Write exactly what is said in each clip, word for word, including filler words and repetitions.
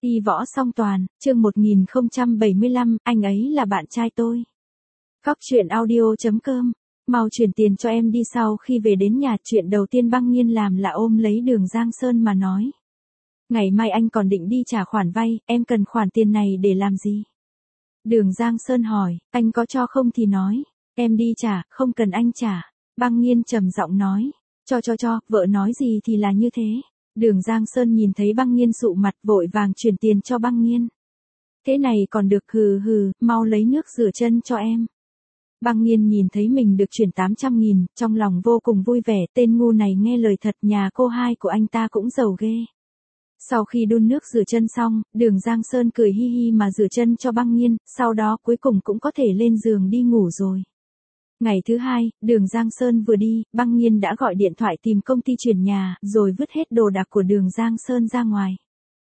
Y võ song toàn, chương một nghìn không trăm bảy mươi lăm, anh ấy là bạn trai tôi. Cóc truyện audio chấm com, mau chuyển tiền cho em đi. Sau khi về đến nhà, chuyện đầu tiên Băng Nhiên làm là ôm lấy Đường Giang Sơn mà nói. Ngày mai anh còn định đi trả khoản vay, em cần khoản tiền này để làm gì? Đường Giang Sơn hỏi, anh có cho không thì nói, em đi trả, không cần anh trả. Băng Nhiên trầm giọng nói, cho cho cho, vợ nói gì thì là như thế. Đường Giang Sơn nhìn thấy Băng Nhiên sụ mặt, vội vàng chuyển tiền cho Băng Nhiên. Thế này còn được, hừ hừ, mau lấy nước rửa chân cho em. Băng Nhiên nhìn thấy mình được chuyển tám trăm nghìn, trong lòng vô cùng vui vẻ, tên ngu này nghe lời thật, nhà cô hai của anh ta cũng giàu ghê. Sau khi đun nước rửa chân xong, Đường Giang Sơn cười hi hi mà rửa chân cho Băng Nhiên, sau đó cuối cùng cũng có thể lên giường đi ngủ rồi. Ngày thứ hai, Đường Giang Sơn vừa đi, Băng Nhiên đã gọi điện thoại tìm công ty chuyển nhà, rồi vứt hết đồ đạc của Đường Giang Sơn ra ngoài.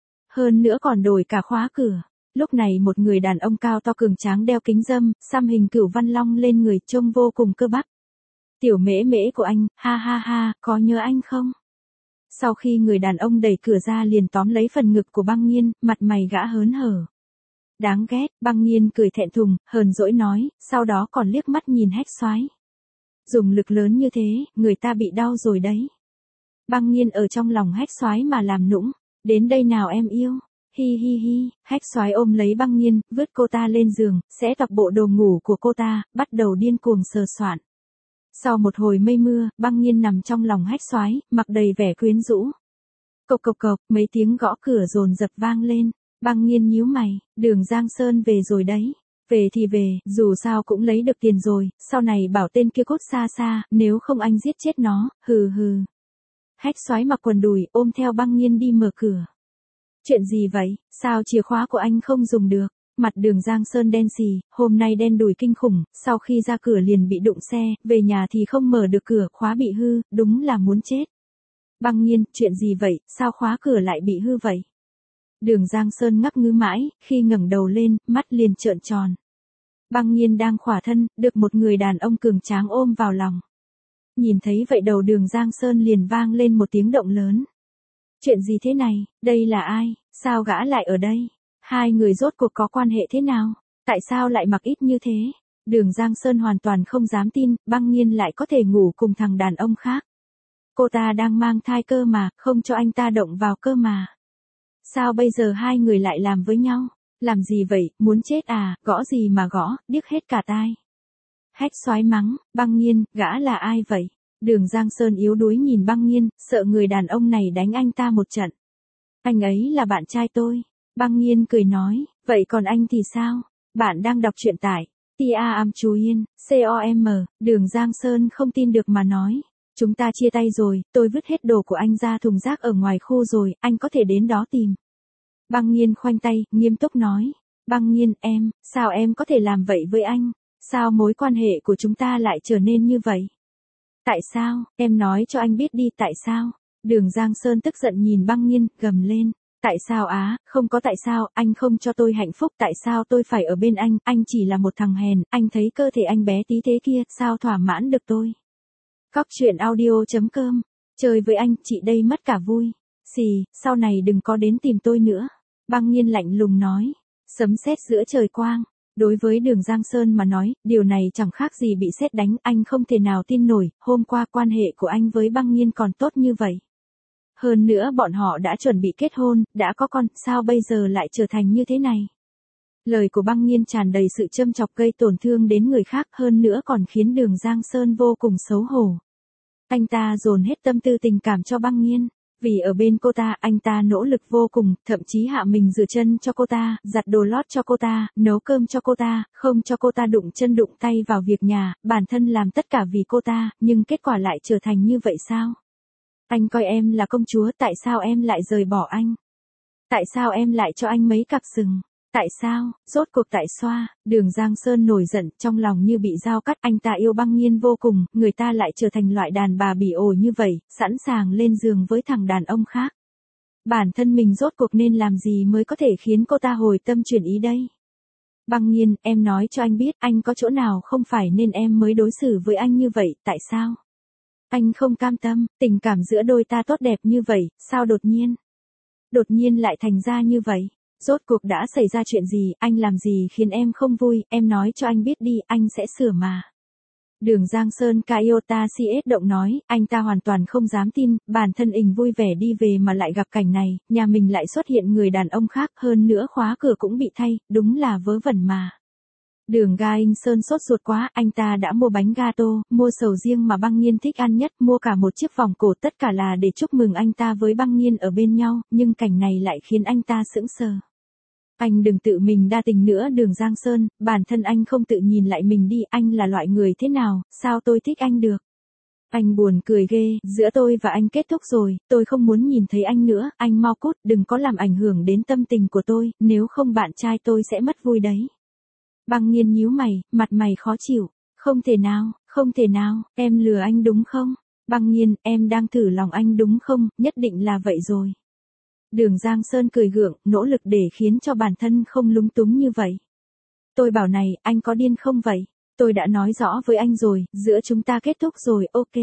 Hơn nữa còn đổi cả khóa cửa. Lúc này một người đàn ông cao to cường tráng đeo kính râm, xăm hình cửu văn long lên người, trông vô cùng cơ bắp. Tiểu mễ mễ của anh, ha ha ha, có nhớ anh không? Sau khi người đàn ông đẩy cửa ra liền tóm lấy phần ngực của Băng Nhiên, mặt mày gã hớn hở. Đáng ghét, Băng Nhiên cười thẹn thùng, hờn dỗi nói, sau đó còn liếc mắt nhìn hách xoái. Dùng lực lớn như thế, người ta bị đau rồi đấy. Băng Nhiên ở trong lòng hách xoái mà làm nũng, đến đây nào em yêu, hi hi hi, hách xoái ôm lấy Băng Nhiên, vứt cô ta lên giường, xé toạc bộ đồ ngủ của cô ta, bắt đầu điên cuồng sờ soạn. Sau một hồi mây mưa, Băng Nhiên nằm trong lòng hách xoái, mặc đầy vẻ quyến rũ. Cộc cộc cộc, mấy tiếng gõ cửa dồn dập vang lên. Băng Nhiên nhíu mày, Đường Giang Sơn về rồi đấy. Về thì về, dù sao cũng lấy được tiền rồi, sau này bảo tên kia cút xa xa, nếu không anh giết chết nó, hừ hừ. Hách xoái mặc quần đùi, ôm theo Băng Nhiên đi mở cửa. Chuyện gì vậy, sao chìa khóa của anh không dùng được? Mặt Đường Giang Sơn đen xì, hôm nay đen đủi kinh khủng, sau khi ra cửa liền bị đụng xe, về nhà thì không mở được cửa, khóa bị hư, đúng là muốn chết. Băng Nhiên, chuyện gì vậy, sao khóa cửa lại bị hư vậy? Đường Giang Sơn ngắc ngứ mãi, khi ngẩng đầu lên, mắt liền trợn tròn. Băng Nhiên đang khỏa thân, được một người đàn ông cường tráng ôm vào lòng. Nhìn thấy vậy đầu Đường Giang Sơn liền vang lên một tiếng động lớn. Chuyện gì thế này, đây là ai, sao gã lại ở đây? Hai người rốt cuộc có quan hệ thế nào? Tại sao lại mặc ít như thế? Đường Giang Sơn hoàn toàn không dám tin, Băng Nhiên lại có thể ngủ cùng thằng đàn ông khác. Cô ta đang mang thai cơ mà, không cho anh ta động vào cơ mà. Sao bây giờ hai người lại làm với nhau? Làm gì vậy, muốn chết à, gõ gì mà gõ, điếc hết cả tai. Hách xoái mắng, Băng Nhiên, gã là ai vậy? Đường Giang Sơn yếu đuối nhìn Băng Nhiên, sợ người đàn ông này đánh anh ta một trận. Anh ấy là bạn trai tôi. Băng Nhiên cười nói, vậy còn anh thì sao? Bạn đang đọc truyện tại Tia Am Chú Yên, com, Đường Giang Sơn không tin được mà nói. Chúng ta chia tay rồi, tôi vứt hết đồ của anh ra thùng rác ở ngoài khu rồi, anh có thể đến đó tìm. Băng Nhiên khoanh tay, nghiêm túc nói. Băng Nhiên, em, sao em có thể làm vậy với anh? Sao mối quan hệ của chúng ta lại trở nên như vậy? Tại sao, em nói cho anh biết đi, tại sao? Đường Giang Sơn tức giận nhìn Băng Nhiên, gầm lên. Tại sao á, không có tại sao, anh không cho tôi hạnh phúc, tại sao tôi phải ở bên anh, anh chỉ là một thằng hèn, anh thấy cơ thể anh bé tí thế kia, sao thỏa mãn được tôi? Cóc truyện audio chấm com, chơi với anh, chị đây mất cả vui. Xì, sau này đừng có đến tìm tôi nữa. Băng Nhiên lạnh lùng nói, sấm sét giữa trời quang. Đối với Đường Giang Sơn mà nói, điều này chẳng khác gì bị sét đánh, anh không thể nào tin nổi, hôm qua quan hệ của anh với Băng Nhiên còn tốt như vậy. Hơn nữa bọn họ đã chuẩn bị kết hôn, đã có con, sao bây giờ lại trở thành như thế này? Lời của Băng Nhiên tràn đầy sự châm chọc gây tổn thương đến người khác, hơn nữa còn khiến Đường Giang Sơn vô cùng xấu hổ. Anh ta dồn hết tâm tư tình cảm cho Băng Nhiên. Vì ở bên cô ta, anh ta nỗ lực vô cùng, thậm chí hạ mình rửa chân cho cô ta, giặt đồ lót cho cô ta, nấu cơm cho cô ta, không cho cô ta đụng chân đụng tay vào việc nhà, bản thân làm tất cả vì cô ta, nhưng kết quả lại trở thành như vậy sao? Anh coi em là công chúa, tại sao em lại rời bỏ anh? Tại sao em lại cho anh mấy cặp sừng? Tại sao, rốt cuộc tại xoa? Đường Giang Sơn nổi giận, trong lòng như bị dao cắt, anh ta yêu Băng Nhiên vô cùng, người ta lại trở thành loại đàn bà bỉ ổi như vậy, sẵn sàng lên giường với thằng đàn ông khác. Bản thân mình rốt cuộc nên làm gì mới có thể khiến cô ta hồi tâm chuyển ý đây? Băng Nhiên, em nói cho anh biết, anh có chỗ nào không phải nên em mới đối xử với anh như vậy, tại sao? Anh không cam tâm, tình cảm giữa đôi ta tốt đẹp như vậy, sao đột nhiên? Đột nhiên lại thành ra như vậy? Rốt cuộc đã xảy ra chuyện gì, anh làm gì khiến em không vui, em nói cho anh biết đi, anh sẽ sửa mà. Đường Giang Sơn Kaiota xê ét động nói, anh ta hoàn toàn không dám tin, bản thân ình vui vẻ đi về mà lại gặp cảnh này, nhà mình lại xuất hiện người đàn ông khác, hơn nữa khóa cửa cũng bị thay, đúng là vớ vẩn mà. Đường Ga Inh Sơn sốt ruột quá, anh ta đã mua bánh gato, mua sầu riêng mà Băng Nhiên thích ăn nhất, mua cả một chiếc vòng cổ, tất cả là để chúc mừng anh ta với Băng Nhiên ở bên nhau, nhưng cảnh này lại khiến anh ta sững sờ. Anh đừng tự mình đa tình nữa Đường Giang Sơn, bản thân anh không tự nhìn lại mình đi, anh là loại người thế nào, sao tôi thích anh được. Anh buồn cười ghê, giữa tôi và anh kết thúc rồi, tôi không muốn nhìn thấy anh nữa, anh mau cút, đừng có làm ảnh hưởng đến tâm tình của tôi, nếu không bạn trai tôi sẽ mất vui đấy. Băng Nhiên nhíu mày, mặt mày khó chịu, không thể nào, không thể nào, em lừa anh đúng không? Băng Nhiên, em đang thử lòng anh đúng không, nhất định là vậy rồi. Đường Giang Sơn cười gượng, nỗ lực để khiến cho bản thân không lúng túng như vậy. Tôi bảo này, anh có điên không vậy? Tôi đã nói rõ với anh rồi, giữa chúng ta kết thúc rồi, ok.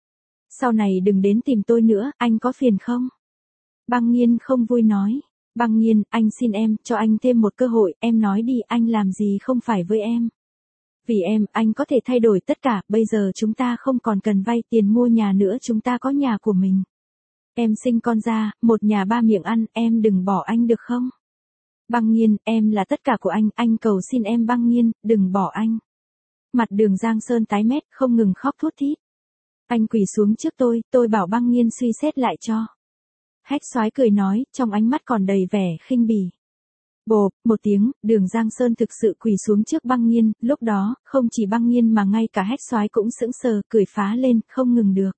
Sau này đừng đến tìm tôi nữa, anh có phiền không? Băng Nhiên không vui nói. Băng Nhiên, anh xin em, cho anh thêm một cơ hội, em nói đi, anh làm gì không phải với em. Vì em, anh có thể thay đổi tất cả, bây giờ chúng ta không còn cần vay tiền mua nhà nữa, chúng ta có nhà của mình. Em sinh con ra, một nhà ba miệng ăn, em đừng bỏ anh được không? Băng Nhiên, em là tất cả của anh, anh cầu xin em Băng Nhiên, đừng bỏ anh. Mặt Đường Giang Sơn tái mét, không ngừng khóc thút thít. Anh quỳ xuống trước tôi, tôi bảo Băng Nhiên suy xét lại cho. Hách Soái cười nói, trong ánh mắt còn đầy vẻ khinh bỉ. Bộp, một tiếng, Đường Giang Sơn thực sự quỳ xuống trước Băng Nhiên, lúc đó, không chỉ Băng Nhiên mà ngay cả Hách Soái cũng sững sờ, cười phá lên, không ngừng được.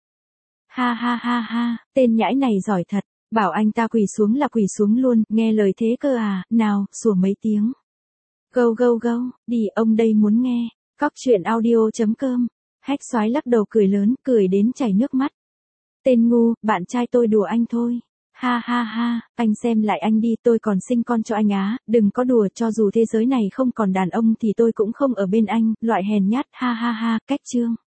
Ha ha ha ha, tên nhãi này giỏi thật, bảo anh ta quỳ xuống là quỳ xuống luôn, nghe lời thế cơ à, nào, sủa mấy tiếng. Gâu gâu gâu, đi, ông đây muốn nghe. Cóc truyện audio chấm com. Hách Soái lắc đầu cười lớn, cười đến chảy nước mắt. Tên ngu, bạn trai tôi đùa anh thôi. Ha ha ha, anh xem lại anh đi, tôi còn sinh con cho anh á, đừng có đùa, cho dù thế giới này không còn đàn ông thì tôi cũng không ở bên anh, loại hèn nhát, ha ha ha, cách chương.